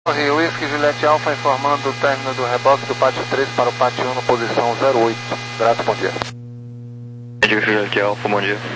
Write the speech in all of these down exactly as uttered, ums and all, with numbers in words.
Rio Whisky Juliette Alpha informando o término do reboque do pátio três para o pátio um, posição zero oito. Grato, bom dia. Juliette Alpha, bom dia.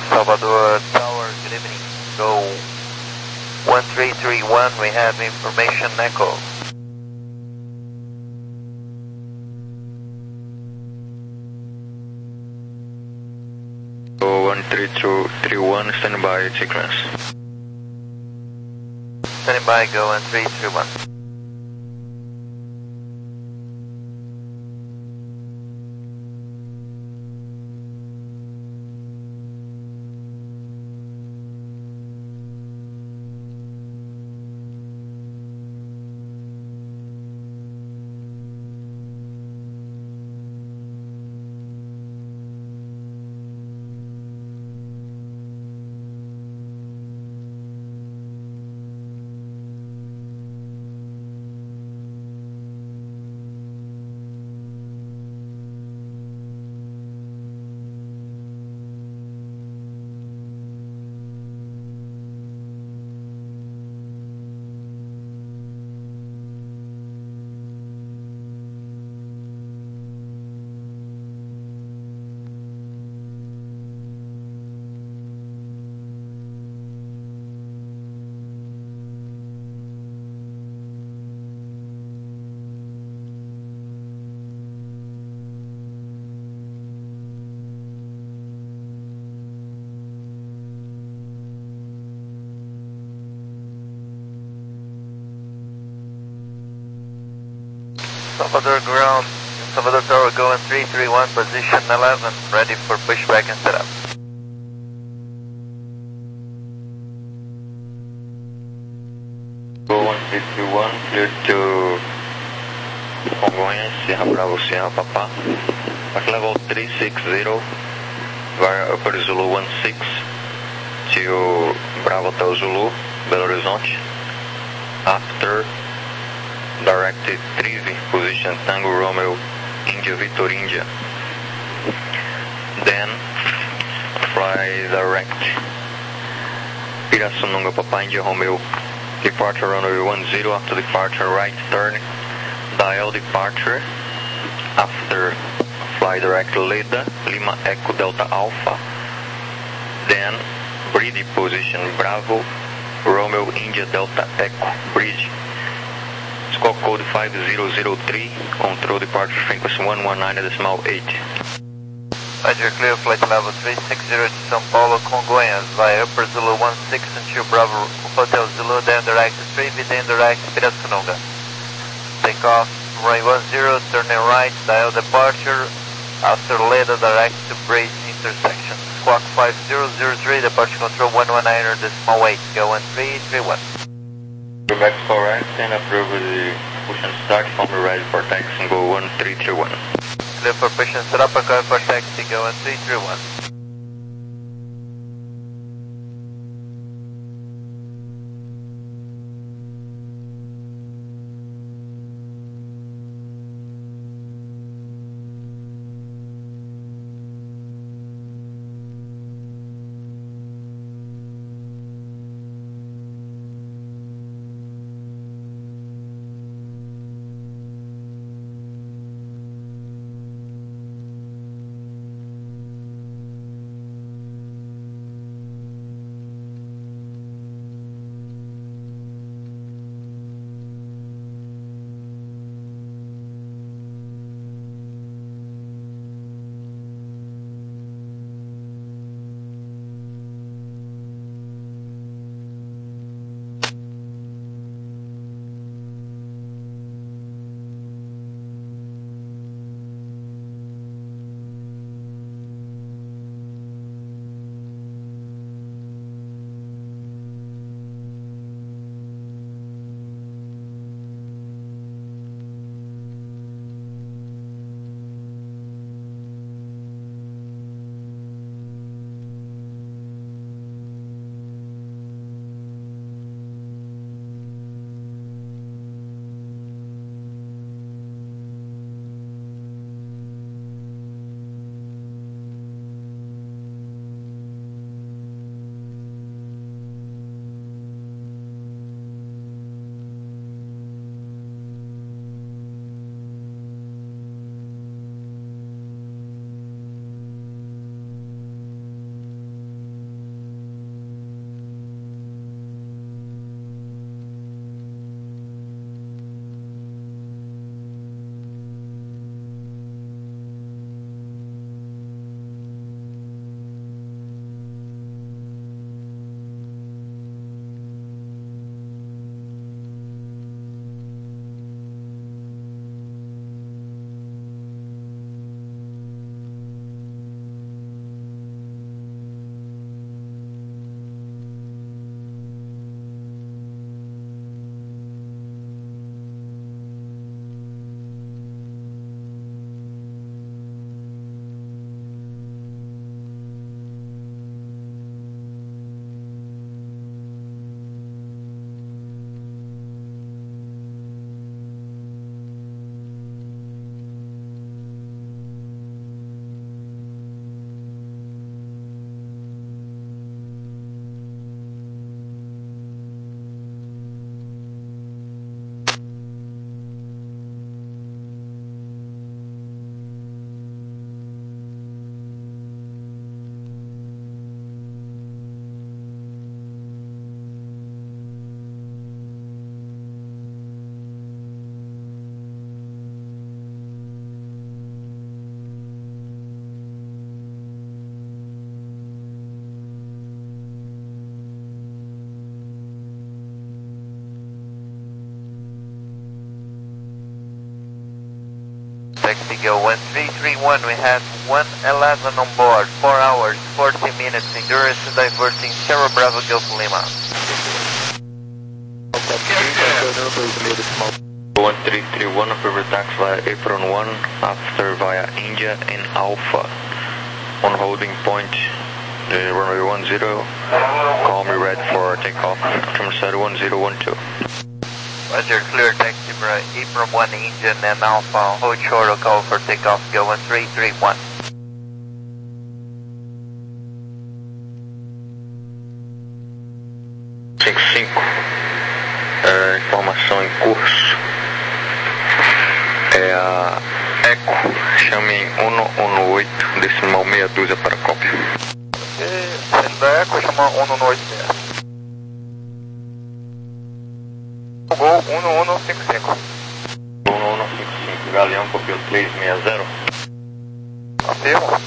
Salvador Tower, good evening. Go one three three one, we have information echo. Go one three two three one, stand by sequence. Standing by, go one three three one. Salvador ground, Salvador Tower, go one three three one, position eleven, ready for pushback and setup. Go one three three one, clear to Congonhas, Sierra Bravo, Sierra Papa. At level three six zero, via Upper Zulu one six to Bravo Hotel Zulu, Belo Horizonte. After directed Trivi, position Tango Romeo, India Victor India. Then fly direct Pirassununga Papa India Romeo, departure runway one zero. After departure right turn, dial departure. After fly direct Leda, Lima Echo Delta Alpha. Then bridge position Bravo Romeo India Delta Echo bridge. Squawk code five zero zero three, control departure frequency one one nine decimal eight. Roger, clear flight level three six zero to São Paulo, Congonhas, via Upper Zulu one six until Bravo Hotel Zulu, then direct Trivi, then direct Pirassununga. Take off, runway one zero, turning right, dial departure, after Leda direct to bridge intersection. Squawk five zero zero three, departure control one one nine decimal eight, go one three three one. Back correct and approve the push and start, form ready for taxi, go one three three one. Clear for push and setup, and go for taxi, go one three three one. taxi go one three three one, we have one eleven on board, four hours, forty minutes endurance, diverting Sierra Bravo Golf Lima. one three three one, approval tax via apron one, after via India and Alpha. On holding point, the runway one zero, call me red for takeoff, from side one zero one two. Roger, clear taxi via apron one, India and Alpha, hold short, call for takeoff, go one three three one. cinco cinco, é, informação em curso, é a Eco, chame em um um oito, decimal meia dúzia para cópia. Sendo da Eco, chama um um oito seis. Gol um um cinco cinco. um um cinco cinco, Galeão, copiou três seis zero. Afirmo.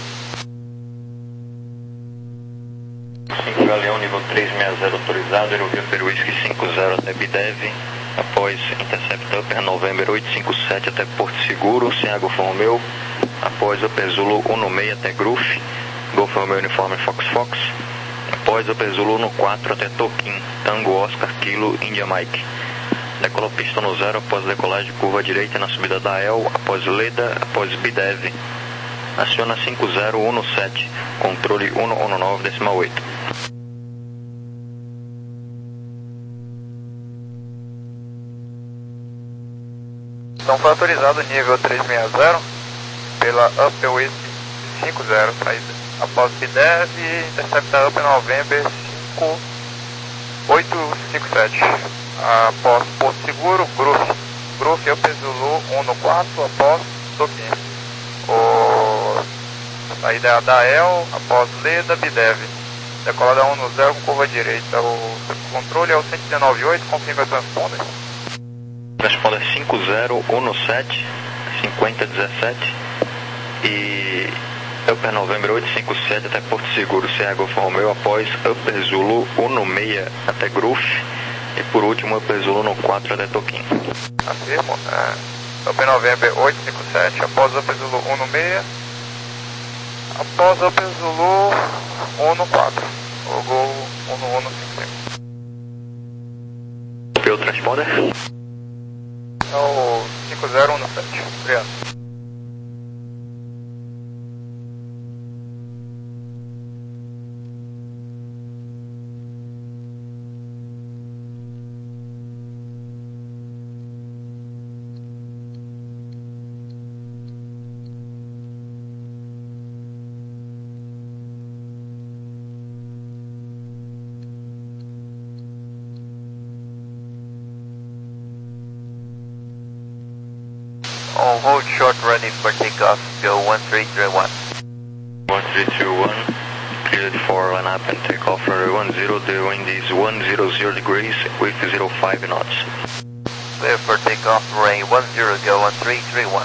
cinco Galeão, nível três seis zero autorizado, aerovia Peru Whisky cinco zero até Bidev, após Intercept Upper November oito cinco sete até Porto Seguro, sem Golf Romeo, após Upper Zulu um seis até Groof, Golf Romeo Uniforme Fox Fox, após Upper Zulu um quatro até Toquim, Tango Oscar Kilo India Mike. Decolou pista no zero após decolagem curva direita na subida da El, após Leda, após Bidev. Aciona cinco zero um sete, controle um um nove decimal oito. Então foi autorizado o nível três seis zero pela Upper Whisky cinco zero, saída após Bidev, intercepta Upper November cinco oito cinco sete. Após Porto Seguro, Groof, Groof Upper Zulu um quatro, após Toquim. O saída da El, após Leda, Bidev. Decolada um zero com curva direita. O controle é o cento e dezenove oito, confirma o transponder. Transponder cinco zero um sete, cinquenta dezessete e Upper November oito cinco sete até Porto Seguro, Sierra Golf Romeo, após Upper Zulu um seis até Groof. E por último, Upper Zulu no quatro até Toquim. Afirmo. É, Upper November oito cinco sete, após Upper Zulu um seis, após Upper Zulu um quatro, o gol um um cinco cinco. Pelo transponder? É o cinco zero um sete. Obrigado. On hold short running for takeoff, go one three three one. one three three one, cleared for line up and takeoff runway one zero, the wind is one hundred degrees with zero five knots. Clear for takeoff, runway one zero, go one three three one.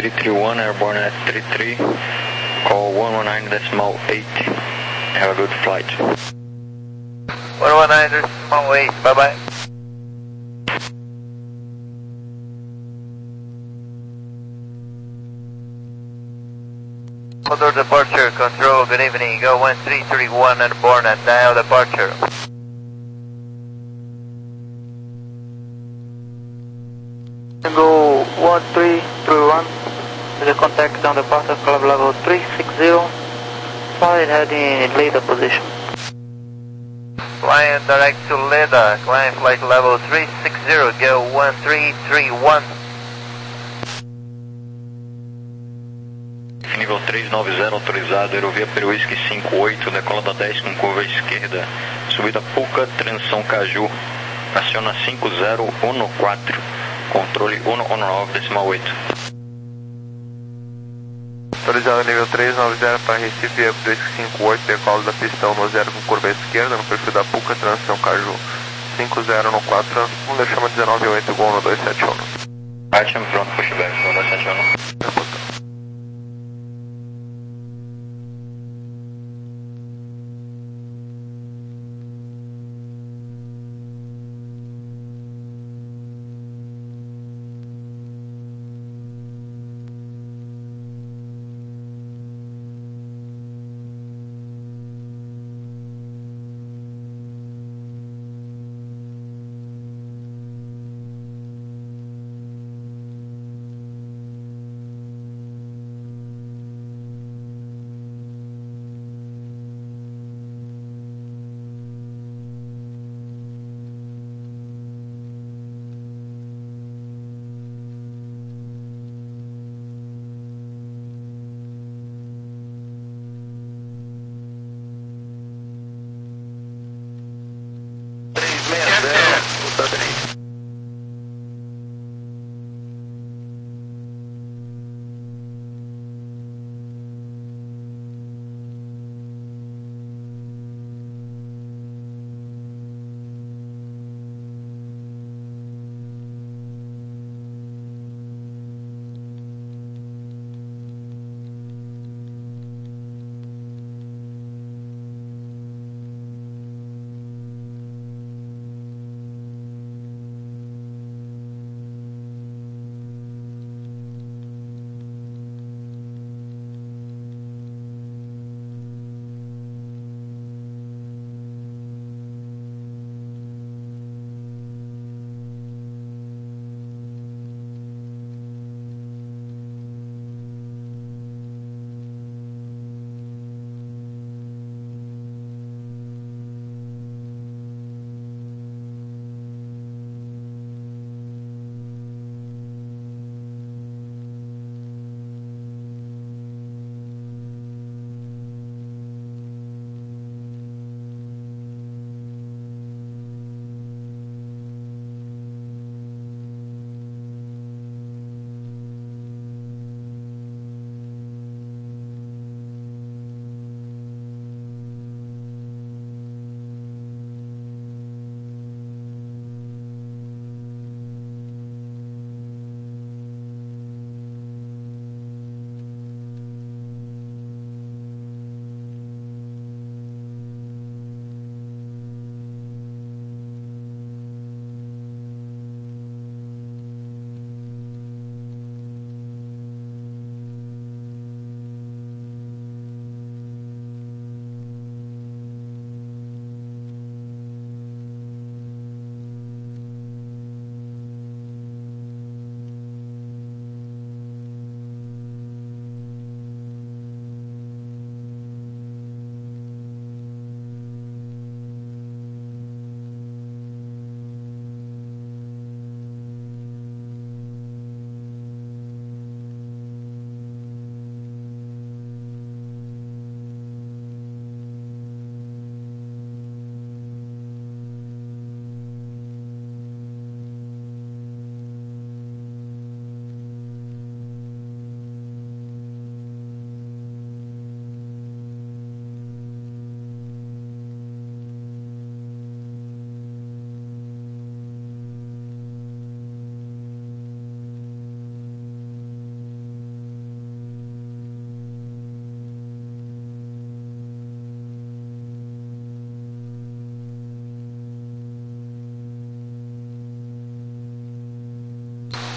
three three one, airborne at three three, call one one nine decimal eight. Have a good flight. one one nine decimal eight, bye bye. Condor departure, control, good evening, go one three three one airborne at dial departure. Go one three three one, the contact on departure club level three six zero, flight heading Leda position. Flying direct to Leda, climb flight level three six zero, go one three three one. Nível três nove zero autorizado, aerovia Peruísque cinco oito, decola da dez com curva à esquerda, subida Puca, transição Caju, aciona cinco zero um quatro, controle um um nove decimal oito. Autorizado nível três nove zero para Recife, Peruísque cinco oito, decola da pistão no zero com curva à esquerda, no perfil da Puca, transição Caju, cinco zero um quatro, um chama dezenove oito, Gol no dois sete um. Right, pronto, pushback, no dois sete um.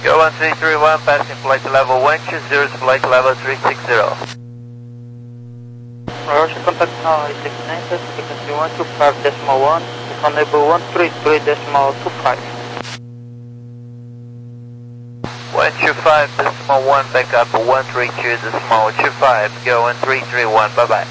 Go one three three one, passing flight level one two zero, flight level three six zero. Roger, contact now is ignited, frequency one two five decimal one, enable one three three decimal two five. one two five decimal one, back up one three two decimal two five, go one three three one, bye bye.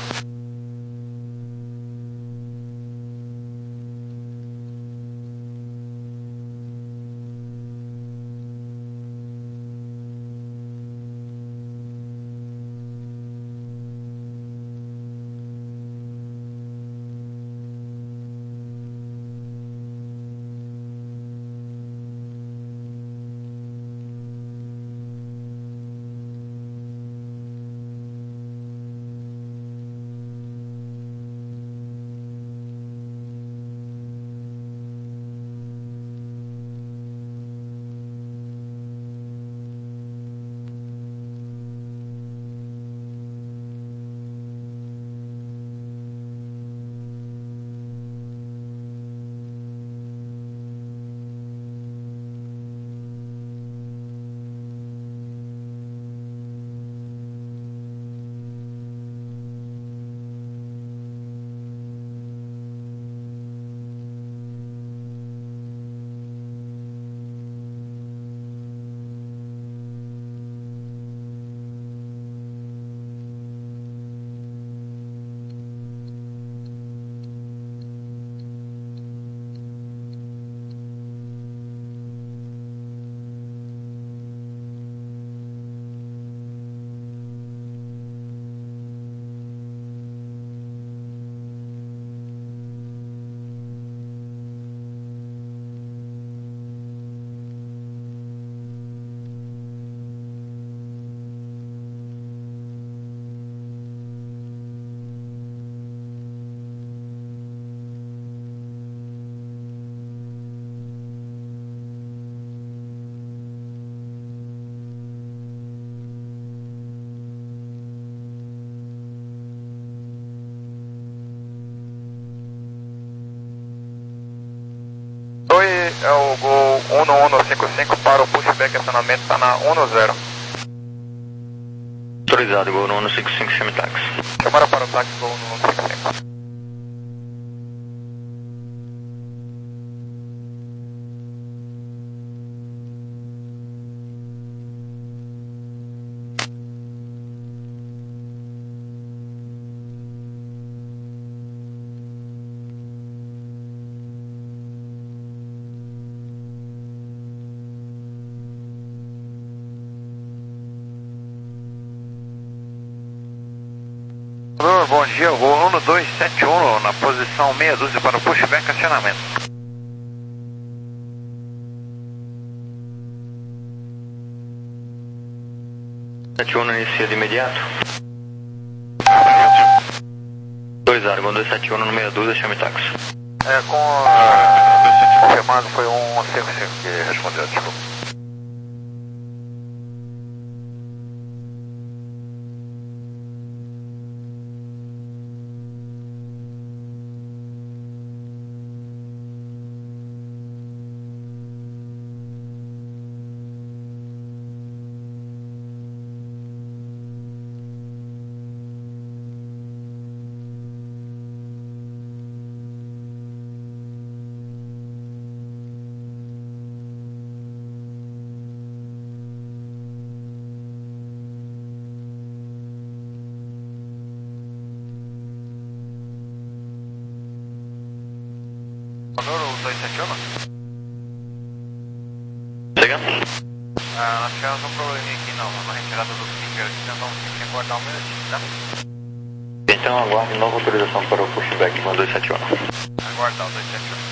Oi, é o Gol um um cinco cinco para o pushback, acionamento está na um zero. Autorizado, Gol um um cinco cinco, chame táxi. Chamada para o táxi Gol um um cinco cinco. Bom dia, Gol um dois sete um na posição meia dúzia para o pushback, acionamento. sete um inicia de imediato. dois Argon dois sete um no meia dúzia, chame táxi. É, com uh, dois sete um confirmado, foi um cinco cinco que respondeu, desculpa. O dois sete um? Chega. Ah, nós tivemos um probleminha aqui não, na retirada do finger aqui, nós vamos ter que aguardar um minutinho, tá? Então aguarde nova autorização para o pushback com dois sete um. Aguardar o dois sete um.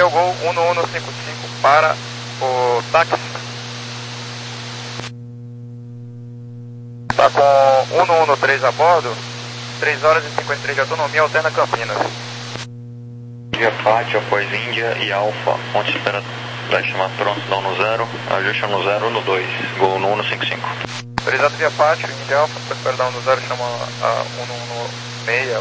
Gol um um cinco cinco para o táxi. Está com um um três a bordo, três horas e cinquenta e três de autonomia, alterna Campinas. Dia Pátio, após Índia e Alfa, onde espera vai chamar prontidão no zero, ajuste no zero no dois, Gol no um cinco cinco. Autorizado via Pátio, Índia Alfa, espera dar no zero, chama a um um seis.